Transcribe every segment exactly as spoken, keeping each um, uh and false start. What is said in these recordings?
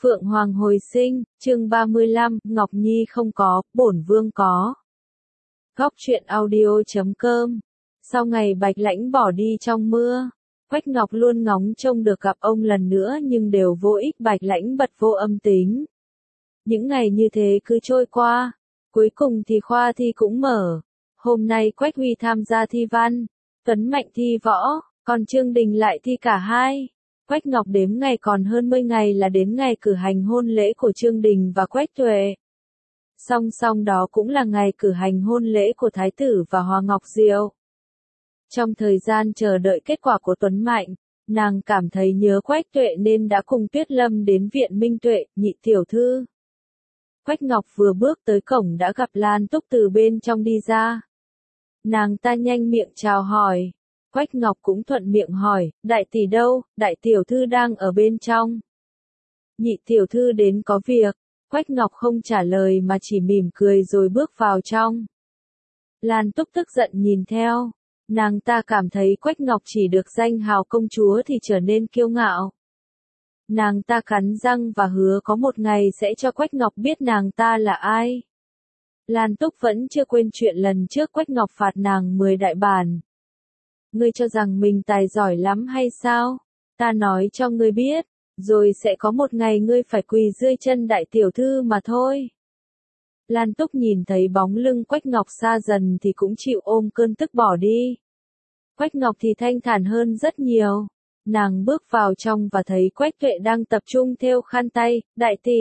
Phượng Hoàng hồi sinh, chương ba mươi lăm, Ngọc Nhi không có, bổn vương có. Góc truyện audio chấm com. Sau ngày Bạch Lãnh bỏ đi trong mưa, Quách Ngọc luôn ngóng trông được gặp ông lần nữa nhưng đều vô ích. Bạch Lãnh bật vô âm tính. Những ngày như thế cứ trôi qua, cuối cùng thì khoa thi cũng mở. Hôm nay Quách Huy tham gia thi văn, Tuấn Mạnh thi võ, còn Trương Đình lại thi cả hai. Quách Ngọc đếm ngày còn hơn mươi ngày là đến ngày cử hành hôn lễ của Trương Đình và Quách Tuệ. Song song đó cũng là ngày cử hành hôn lễ của Thái tử và Hoa Ngọc Diệu. Trong thời gian chờ đợi kết quả của Tuấn Mạnh, nàng cảm thấy nhớ Quách Tuệ nên đã cùng Tuyết Lâm đến viện Minh Tuệ, nhị tiểu thư. Quách Ngọc vừa bước tới cổng đã gặp Lan Túc từ bên trong đi ra. Nàng ta nhanh miệng chào hỏi. Quách Ngọc cũng thuận miệng hỏi, đại tỷ đâu, đại tiểu thư đang ở bên trong. Nhị tiểu thư đến có việc, Quách Ngọc không trả lời mà chỉ mỉm cười rồi bước vào trong. Lan Túc tức giận nhìn theo, nàng ta cảm thấy Quách Ngọc chỉ được danh hào công chúa thì trở nên kiêu ngạo. Nàng ta cắn răng và hứa có một ngày sẽ cho Quách Ngọc biết nàng ta là ai. Lan Túc vẫn chưa quên chuyện lần trước Quách Ngọc phạt nàng mười đại bản. Ngươi cho rằng mình tài giỏi lắm hay sao? Ta nói cho ngươi biết, rồi sẽ có một ngày ngươi phải quỳ dưới chân đại tiểu thư mà thôi. Lan Túc nhìn thấy bóng lưng Quách Ngọc xa dần thì cũng chịu ôm cơn tức bỏ đi. Quách Ngọc thì thanh thản hơn rất nhiều. Nàng bước vào trong và thấy Quách Tuệ đang tập trung thêu khăn tay, đại tỷ.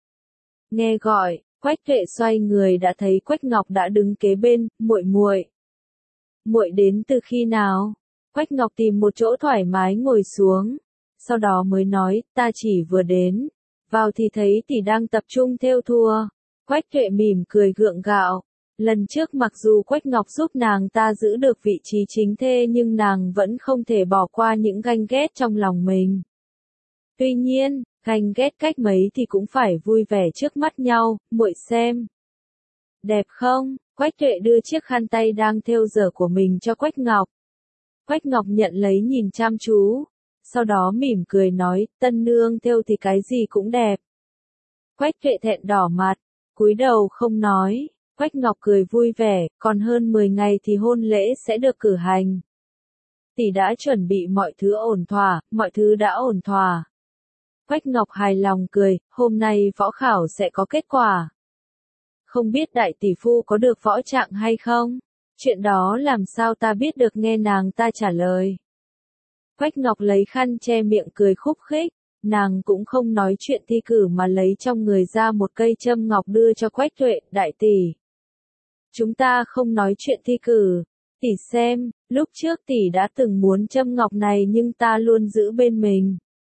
Nghe gọi, Quách Tuệ xoay người đã thấy Quách Ngọc đã đứng kế bên, muội muội. Muội đến từ khi nào? Quách Ngọc tìm một chỗ thoải mái ngồi xuống, sau đó mới nói, ta chỉ vừa đến, vào thì thấy tỷ đang tập trung thêu thùa. Quách Tuệ mỉm cười gượng gạo, lần trước mặc dù Quách Ngọc giúp nàng ta giữ được vị trí chính thê nhưng nàng vẫn không thể bỏ qua những ganh ghét trong lòng mình. Tuy nhiên, ganh ghét cách mấy thì cũng phải vui vẻ trước mắt nhau, muội xem. Đẹp không? Quách Tuệ đưa chiếc khăn tay đang thêu dở của mình cho Quách Ngọc. Quách Ngọc nhận lấy nhìn chăm chú, sau đó mỉm cười nói, tân nương thêu thì cái gì cũng đẹp. Quách Tuệ thẹn đỏ mặt, cúi đầu không nói. Quách Ngọc cười vui vẻ, còn hơn mười ngày thì hôn lễ sẽ được cử hành. Tỷ đã chuẩn bị mọi thứ ổn thỏa, mọi thứ đã ổn thỏa. Quách Ngọc hài lòng cười, hôm nay võ khảo sẽ có kết quả. Không biết đại tỷ phu có được võ trạng hay không? Chuyện đó làm sao ta biết được, nghe nàng ta trả lời. Quách Ngọc lấy khăn che miệng cười khúc khích, nàng cũng không nói chuyện thi cử mà lấy trong người ra một cây châm ngọc đưa cho Quách Tuệ, đại tỷ. Chúng ta không nói chuyện thi cử, tỷ xem, lúc trước tỷ đã từng muốn châm ngọc này nhưng ta luôn giữ bên mình.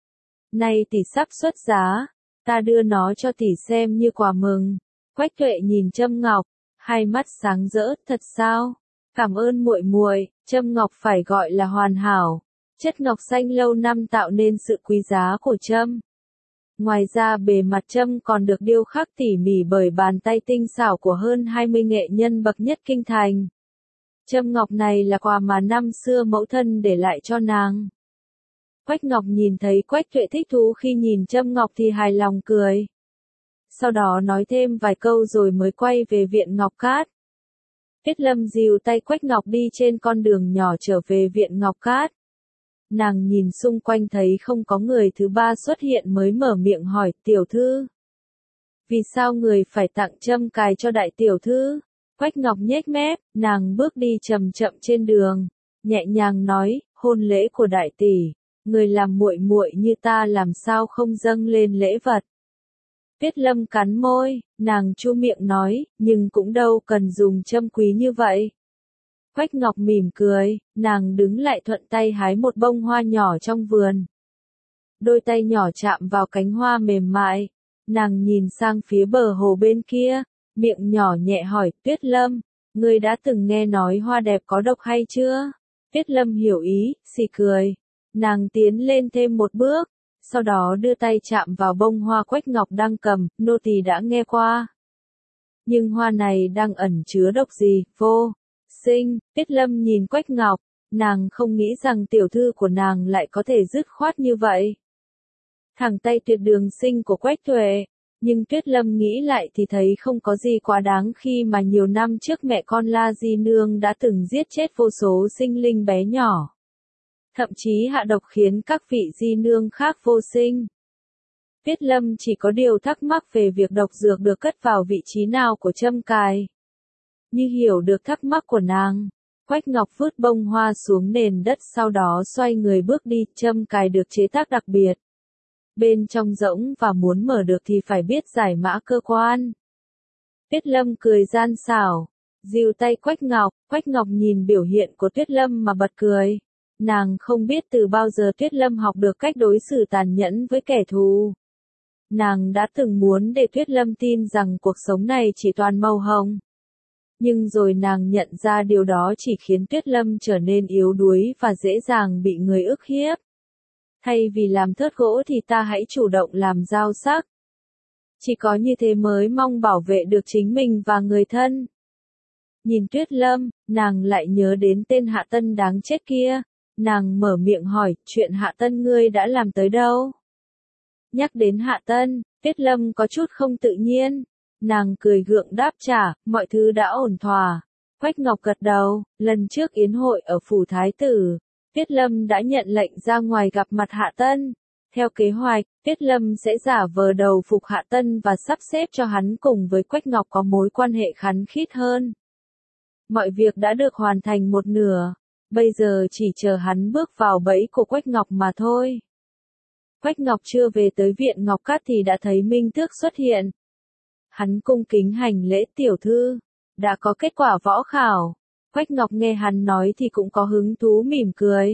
Nay tỷ sắp xuất giá, ta đưa nó cho tỷ xem như quà mừng. Quách Tuệ nhìn châm ngọc, hai mắt sáng rỡ, thật sao? Cảm ơn muội muội, châm ngọc phải gọi là hoàn hảo. Chất ngọc xanh lâu năm tạo nên sự quý giá của châm. Ngoài ra bề mặt châm còn được điêu khắc tỉ mỉ bởi bàn tay tinh xảo của hơn hai mươi nghệ nhân bậc nhất kinh thành. Châm ngọc này là quà mà năm xưa mẫu thân để lại cho nàng. Quách Ngọc nhìn thấy Quách Tuệ thích thú khi nhìn châm ngọc thì hài lòng cười. Sau đó nói thêm vài câu rồi mới quay về viện Ngọc Cát. Tuyết Lâm dìu tay Quách Ngọc đi trên con đường nhỏ trở về viện Ngọc Cát. Nàng nhìn xung quanh thấy không có người thứ ba xuất hiện mới mở miệng hỏi, tiểu thư. Vì sao người phải tặng châm cài cho đại tiểu thư? Quách Ngọc nhếch mép, nàng bước đi chậm chậm trên đường, nhẹ nhàng nói, hôn lễ của đại tỷ, người làm muội muội như ta làm sao không dâng lên lễ vật. Tuyết Lâm cắn môi, nàng chu miệng nói, nhưng cũng đâu cần dùng châm quý như vậy. Quách Ngọc mỉm cười, nàng đứng lại thuận tay hái một bông hoa nhỏ trong vườn. Đôi tay nhỏ chạm vào cánh hoa mềm mại, nàng nhìn sang phía bờ hồ bên kia, miệng nhỏ nhẹ hỏi, Tuyết Lâm, ngươi đã từng nghe nói hoa đẹp có độc hay chưa? Tuyết Lâm hiểu ý, xì cười, nàng tiến lên thêm một bước. Sau đó đưa tay chạm vào bông hoa Quách Ngọc đang cầm, nô tỳ đã nghe qua. Nhưng hoa này đang ẩn chứa độc gì, vô sinh. Tuyết Lâm nhìn Quách Ngọc, nàng không nghĩ rằng tiểu thư của nàng lại có thể dứt khoát như vậy. thẳng tay tuyệt đường sinh của Quách Tuệ. Nhưng Tuyết Lâm nghĩ lại thì thấy không có gì quá đáng khi mà nhiều năm trước mẹ con La Di Nương đã từng giết chết vô số sinh linh bé nhỏ. Thậm chí hạ độc khiến các vị Di Nương khác vô sinh. Tuyết Lâm chỉ có điều thắc mắc về việc độc dược được cất vào vị trí nào của châm cài. Như hiểu được thắc mắc của nàng, Quách Ngọc vứt bông hoa xuống nền đất sau đó xoay người bước đi. Châm cài được chế tác đặc biệt. Bên trong rỗng và muốn mở được thì phải biết giải mã cơ quan. Tuyết Lâm cười gian xảo, dìu tay Quách Ngọc. Quách Ngọc nhìn biểu hiện của Tuyết Lâm mà bật cười. Nàng không biết từ bao giờ Tuyết Lâm học được cách đối xử tàn nhẫn với kẻ thù. Nàng đã từng muốn để Tuyết Lâm tin rằng cuộc sống này chỉ toàn màu hồng. Nhưng rồi nàng nhận ra điều đó chỉ khiến Tuyết Lâm trở nên yếu đuối và dễ dàng bị người ức hiếp. Thay vì làm thớt gỗ thì ta hãy chủ động làm dao sắc. Chỉ có như thế mới mong bảo vệ được chính mình và người thân. Nhìn Tuyết Lâm, nàng lại nhớ đến tên Hạ Tân đáng chết kia. Nàng mở miệng hỏi, chuyện Hạ Tân ngươi đã làm tới đâu? Nhắc đến Hạ Tân, Tuyết Lâm có chút không tự nhiên. Nàng cười gượng đáp trả, mọi thứ đã ổn thỏa. Quách Ngọc gật đầu, lần trước yến hội ở phủ thái tử, Tuyết Lâm đã nhận lệnh ra ngoài gặp mặt Hạ Tân. Theo kế hoạch, Tuyết Lâm sẽ giả vờ đầu phục Hạ Tân và sắp xếp cho hắn cùng với Quách Ngọc có mối quan hệ khăng khít hơn. Mọi việc đã được hoàn thành một nửa, bây giờ chỉ chờ hắn bước vào bẫy của Quách Ngọc mà thôi. Quách Ngọc chưa về tới viện Ngọc Cát thì đã thấy Minh Tước xuất hiện. Hắn cung kính hành lễ tiểu thư, đã có kết quả võ khảo. Quách Ngọc nghe hắn nói thì cũng có hứng thú mỉm cười.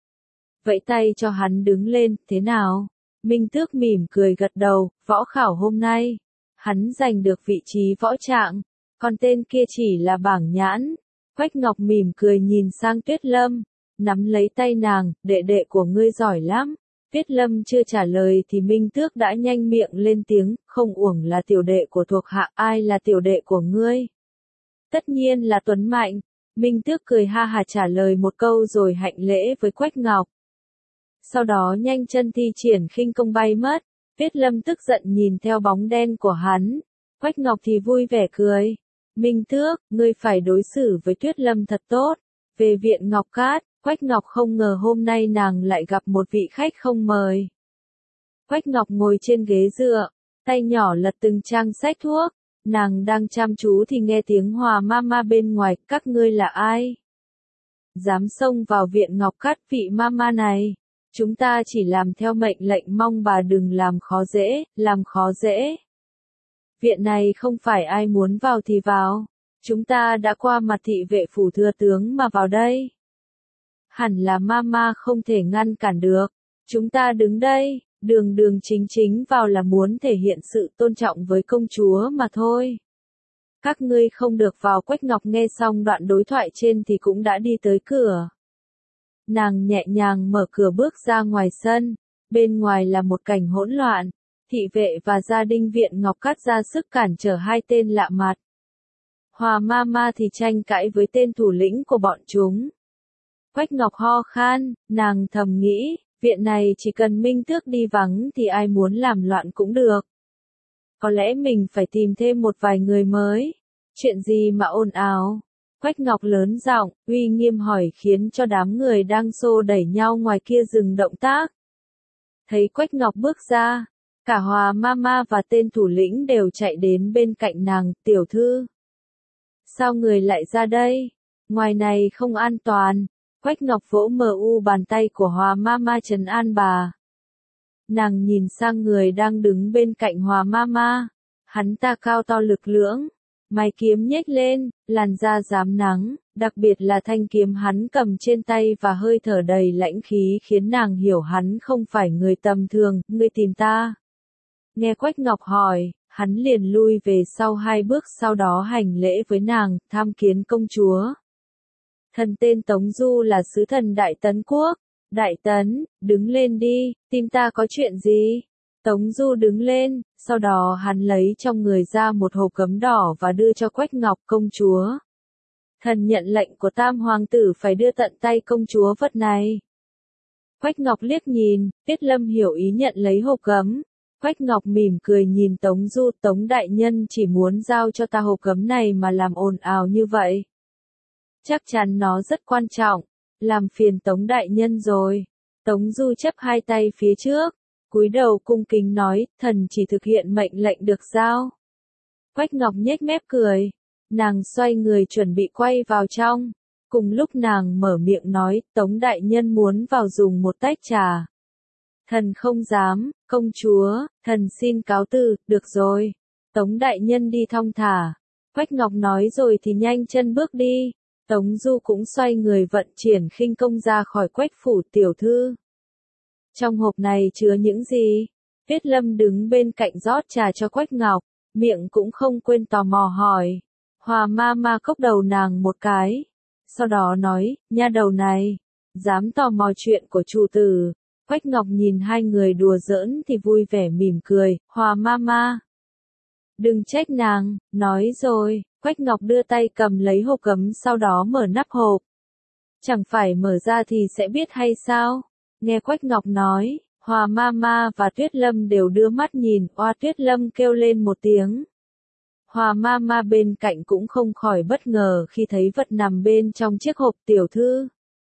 Vẫy tay cho hắn đứng lên, thế nào? Minh Tước mỉm cười gật đầu, võ khảo hôm nay. Hắn giành được vị trí võ trạng, còn tên kia chỉ là bảng nhãn. Quách Ngọc mỉm cười nhìn sang Tuyết Lâm, nắm lấy tay nàng, đệ đệ của ngươi giỏi lắm. Tuyết Lâm chưa trả lời thì Minh Tước đã nhanh miệng lên tiếng, không uổng là tiểu đệ của thuộc hạ, ai là tiểu đệ của ngươi? Tất nhiên là Tuấn Mạnh. Minh Tước cười ha hà trả lời một câu rồi hạnh lễ với Quách Ngọc. Sau đó nhanh chân thi triển khinh công bay mất. Tuyết Lâm tức giận nhìn theo bóng đen của hắn. Quách Ngọc thì vui vẻ cười. Minh Tước, ngươi phải đối xử với Tuyết Lâm thật tốt. Về viện Ngọc Cát, Quách Ngọc không ngờ hôm nay nàng lại gặp một vị khách không mời. Quách Ngọc ngồi trên ghế dựa, tay nhỏ lật từng trang sách thuốc. Nàng đang chăm chú thì nghe tiếng Hòa Mama bên ngoài, các ngươi là ai? Dám xông vào viện Ngọc Cát vị Mama này. Chúng ta chỉ làm theo mệnh lệnh, mong bà đừng làm khó dễ, làm khó dễ. Viện này không phải ai muốn vào thì vào. Chúng ta đã qua mặt thị vệ phủ thừa tướng mà vào đây. Hẳn là Mama không thể ngăn cản được. Chúng ta đứng đây, đường đường chính chính vào là muốn thể hiện sự tôn trọng với công chúa mà thôi. Các ngươi không được vào. Quách Ngọc nghe xong đoạn đối thoại trên thì cũng đã đi tới cửa. Nàng nhẹ nhàng mở cửa bước ra ngoài sân. Bên ngoài là một cảnh hỗn loạn. Thị vệ và gia đình viện Ngọc Cát ra sức cản trở hai tên lạ mặt. Hòa Mama thì tranh cãi với tên thủ lĩnh của bọn chúng. Quách Ngọc ho khan, nàng thầm nghĩ, viện này chỉ cần Minh Tước đi vắng thì ai muốn làm loạn cũng được. Có lẽ mình phải tìm thêm một vài người mới. Chuyện gì mà ồn ào? Quách Ngọc lớn giọng, uy nghiêm hỏi khiến cho đám người đang xô đẩy nhau ngoài kia dừng động tác. Thấy Quách Ngọc bước ra, cả Hòa Mama và tên thủ lĩnh đều chạy đến bên cạnh nàng, tiểu thư. Sao người lại ra đây? Ngoài này không an toàn. Quách Ngọc vỗ mờ u bàn tay của Hòa Mama trấn an bà. Nàng nhìn sang người đang đứng bên cạnh Hòa Mama. Hắn ta cao to lực lưỡng, mày kiếm nhếch lên, làn da rám nắng, đặc biệt là thanh kiếm hắn cầm trên tay và hơi thở đầy lãnh khí khiến nàng hiểu hắn không phải người tầm thường. Ngươi tìm ta? Nghe Quách Ngọc hỏi, hắn liền lui về sau hai bước, sau đó hành lễ với nàng, tham kiến công chúa. Thần tên Tống Du là sứ thần Đại Tấn Quốc. Đại Tấn, đứng lên đi, tìm ta có chuyện gì? Tống Du đứng lên, sau đó hắn lấy trong người ra một hộp gấm đỏ và đưa cho Quách Ngọc. Công chúa. Thần nhận lệnh của Tam Hoàng tử phải đưa tận tay công chúa vật này. Quách Ngọc liếc nhìn, Tuyết Lâm hiểu ý nhận lấy hộp gấm. Quách Ngọc mỉm cười nhìn Tống Du, Tống đại nhân chỉ muốn giao cho ta hộp gấm này mà làm ồn ào như vậy. Chắc chắn nó rất quan trọng, làm phiền Tống đại nhân rồi. Tống Du chấp hai tay phía trước, cúi đầu cung kính nói, thần chỉ thực hiện mệnh lệnh được giao. Quách Ngọc nhếch mép cười, nàng xoay người chuẩn bị quay vào trong. Cùng lúc nàng mở miệng nói, Tống đại nhân muốn vào dùng một tách trà. Thần không dám, công chúa, thần xin cáo từ, được rồi. Tống đại nhân đi thong thả. Quách Ngọc nói rồi thì nhanh chân bước đi. Tống Du cũng xoay người vận triển khinh công ra khỏi Quách phủ. Tiểu thư. Trong hộp này chứa những gì? Tuyết Lâm đứng bên cạnh rót trà cho Quách Ngọc, miệng cũng không quên tò mò hỏi. Hòa ma ma cốc đầu nàng một cái. Sau đó nói, nha đầu này, dám tò mò chuyện của chủ tử. Quách Ngọc nhìn hai người đùa giỡn thì vui vẻ mỉm cười, Hòa ma ma. Đừng trách nàng, nói rồi, Quách Ngọc đưa tay cầm lấy hộp gấm sau đó mở nắp hộp. Chẳng phải mở ra thì sẽ biết hay sao? Nghe Quách Ngọc nói, Hòa ma ma và Tuyết Lâm đều đưa mắt nhìn, oa Tuyết Lâm kêu lên một tiếng. Hòa ma ma bên cạnh cũng không khỏi bất ngờ khi thấy vật nằm bên trong chiếc hộp. Tiểu thư.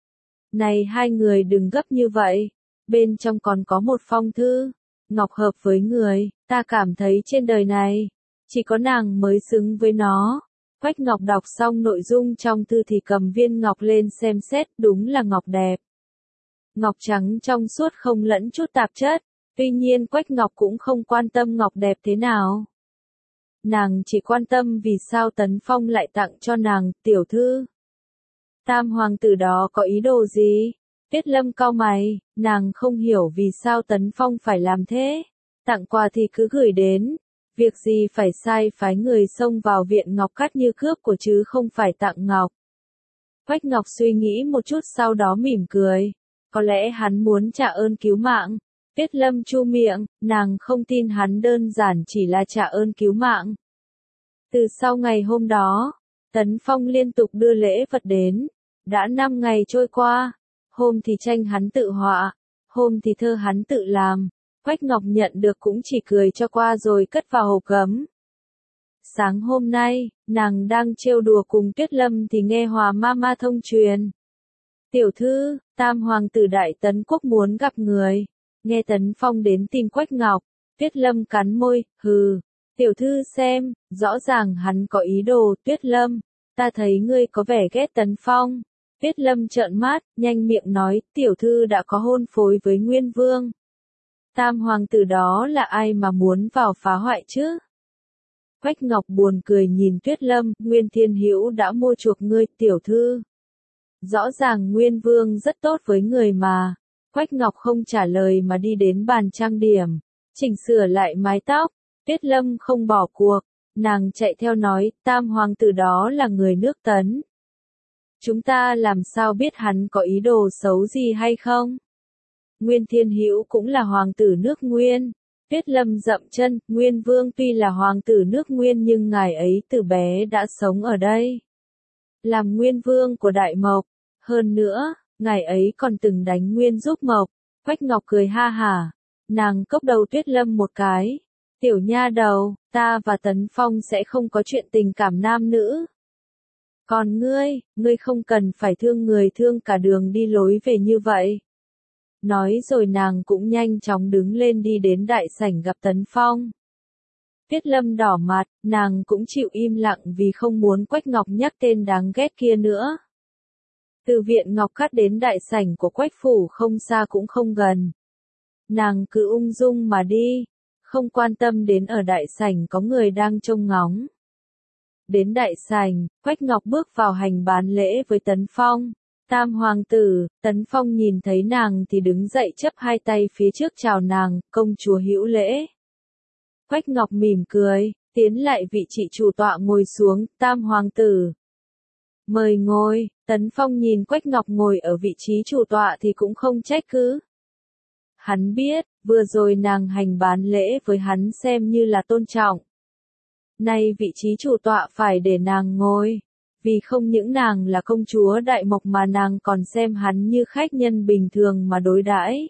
Này hai người đừng gấp như vậy, bên trong còn có một phong thư. Ngọc hợp với người, ta cảm thấy trên đời này, chỉ có nàng mới xứng với nó. Quách Ngọc đọc xong nội dung trong thư thì cầm viên ngọc lên xem xét, đúng là ngọc đẹp. Ngọc trắng trong suốt không lẫn chút tạp chất, tuy nhiên Quách Ngọc cũng không quan tâm ngọc đẹp thế nào. Nàng chỉ quan tâm vì sao Tấn Phong lại tặng cho nàng, tiểu thư. Tam hoàng tử đó có ý đồ gì? Tuyết Lâm cau mày, nàng không hiểu vì sao Tấn Phong phải làm thế. Tặng quà thì cứ gửi đến, việc gì phải sai phái người xông vào viện ngọc cát như cướp của chứ không phải tặng ngọc. Quách Ngọc suy nghĩ một chút sau đó mỉm cười. Có lẽ hắn muốn trả ơn cứu mạng. Tuyết Lâm chu miệng, nàng không tin hắn đơn giản chỉ là trả ơn cứu mạng. Từ sau ngày hôm đó, Tấn Phong liên tục đưa lễ vật đến. Đã năm ngày trôi qua, hôm thì tranh hắn tự họa, hôm thì thơ hắn tự làm. Quách Ngọc nhận được cũng chỉ cười cho qua rồi cất vào hộp gấm. Sáng hôm nay, nàng đang trêu đùa cùng Tuyết Lâm thì nghe Hòa ma ma thông truyền. Tiểu thư, Tam hoàng tử Đại Tấn Quốc muốn gặp người. Nghe Tấn Phong đến tìm Quách Ngọc, Tuyết Lâm cắn môi, hừ. Tiểu thư xem, rõ ràng hắn có ý đồ. Tuyết Lâm, ta thấy ngươi có vẻ ghét Tấn Phong. Tuyết Lâm trợn mắt, nhanh miệng nói, tiểu thư đã có hôn phối với Nguyên Vương. Tam hoàng tử đó là ai mà muốn vào phá hoại chứ? Quách Ngọc buồn cười nhìn Tuyết Lâm, Nguyên Thiên Hữu đã mua chuộc ngươi, tiểu thư. Rõ ràng Nguyên Vương rất tốt với người mà. Quách Ngọc không trả lời mà đi đến bàn trang điểm, chỉnh sửa lại mái tóc. Tuyết Lâm không bỏ cuộc, nàng chạy theo nói, Tam hoàng tử đó là người nước Tấn. Chúng ta làm sao biết hắn có ý đồ xấu gì hay không? Nguyên Thiên Hữu cũng là hoàng tử nước Nguyên. Tuyết Lâm dậm chân, Nguyên Vương tuy là hoàng tử nước Nguyên nhưng ngài ấy từ bé đã sống ở đây. Làm Nguyên Vương của Đại Mộc. Hơn nữa, ngài ấy còn từng đánh Nguyên giúp Mộc. Quách Ngọc cười ha hả. Nàng cốc đầu Tuyết Lâm một cái. Tiểu nha đầu, ta và Tấn Phong sẽ không có chuyện tình cảm nam nữ. Còn ngươi, ngươi không cần phải thương người thương cả đường đi lối về như vậy. Nói rồi nàng cũng nhanh chóng đứng lên đi đến đại sảnh gặp Tấn Phong. Tuyết Lâm đỏ mặt, nàng cũng chịu im lặng vì không muốn Quách Ngọc nhắc tên đáng ghét kia nữa. Từ viện Ngọc Cát đến đại sảnh của Quách phủ không xa cũng không gần. Nàng cứ ung dung mà đi, không quan tâm đến ở đại sảnh có người đang trông ngóng. Đến đại sảnh, Quách Ngọc bước vào hành bán lễ với Tấn Phong. Tam hoàng tử, Tấn Phong nhìn thấy nàng thì đứng dậy chấp hai tay phía trước chào nàng, công chúa hữu lễ. Quách Ngọc mỉm cười, tiến lại vị trí chủ tọa ngồi xuống, Tam hoàng tử. Mời ngồi, Tấn Phong nhìn Quách Ngọc ngồi ở vị trí chủ tọa thì cũng không trách cứ. Hắn biết, vừa rồi nàng hành bán lễ với hắn xem như là tôn trọng. Nay vị trí chủ tọa phải để nàng ngồi. Vì không những nàng là công chúa Đại Mộc mà nàng còn xem hắn như khách nhân bình thường mà đối đãi.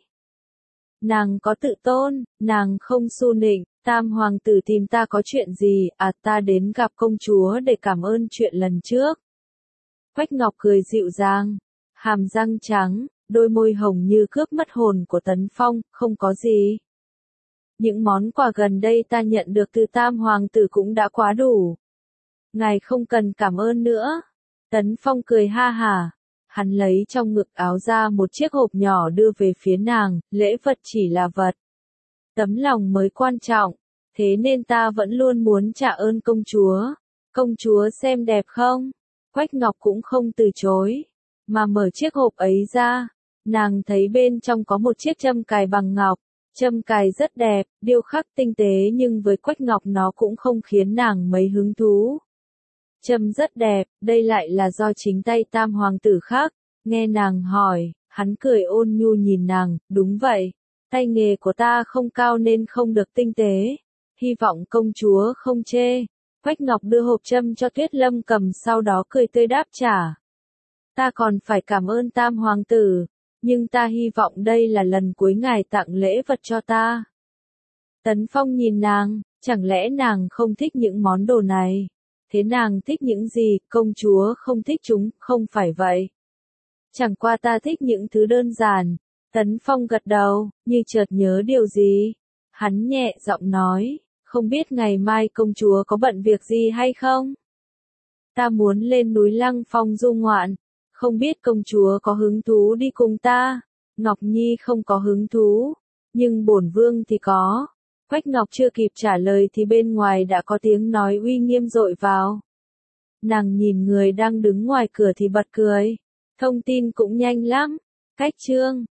Nàng có tự tôn, nàng không xu nịnh, tam hoàng tử tìm ta có chuyện gì, à ta đến gặp công chúa để cảm ơn chuyện lần trước. Quách Ngọc cười dịu dàng, hàm răng trắng, đôi môi hồng như cướp mất hồn của Tấn Phong, không có gì. Những món quà gần đây ta nhận được từ tam hoàng tử cũng đã quá đủ. Ngài không cần cảm ơn nữa. Tấn Phong cười ha hả. Hắn lấy trong ngực áo ra một chiếc hộp nhỏ đưa về phía nàng, lễ vật chỉ là vật. Tấm lòng mới quan trọng, thế nên ta vẫn luôn muốn trả ơn công chúa. Công chúa xem đẹp không? Quách Ngọc cũng không từ chối, mà mở chiếc hộp ấy ra. Nàng thấy bên trong có một chiếc châm cài bằng ngọc. Châm cài rất đẹp, điêu khắc tinh tế nhưng với Quách Ngọc nó cũng không khiến nàng mấy hứng thú. Châm rất đẹp, đây lại là do chính tay tam hoàng tử khắc. Nghe nàng hỏi, hắn cười ôn nhu nhìn nàng, đúng vậy. Tay nghề của ta không cao nên không được tinh tế. Hy vọng công chúa không chê. Quách Ngọc đưa hộp châm cho Tuyết Lâm cầm sau đó cười tươi đáp trả. Ta còn phải cảm ơn tam hoàng tử, nhưng ta hy vọng đây là lần cuối ngài tặng lễ vật cho ta. Tấn Phong nhìn nàng, chẳng lẽ nàng không thích những món đồ này? Thế nàng thích những gì, công chúa không thích chúng, không phải vậy. Chẳng qua ta thích những thứ đơn giản. Tấn Phong gật đầu, như chợt nhớ điều gì. Hắn nhẹ giọng nói, không biết ngày mai công chúa có bận việc gì hay không? Ta muốn lên núi Lăng Phong du ngoạn, không biết công chúa có hứng thú đi cùng ta? Ngọc Nhi không có hứng thú, nhưng bổn vương thì có. Quách Ngọc chưa kịp trả lời thì bên ngoài đã có tiếng nói uy nghiêm dội vào. Nàng nhìn người đang đứng ngoài cửa thì bật cười. Thông tin cũng nhanh lắm. Cách chương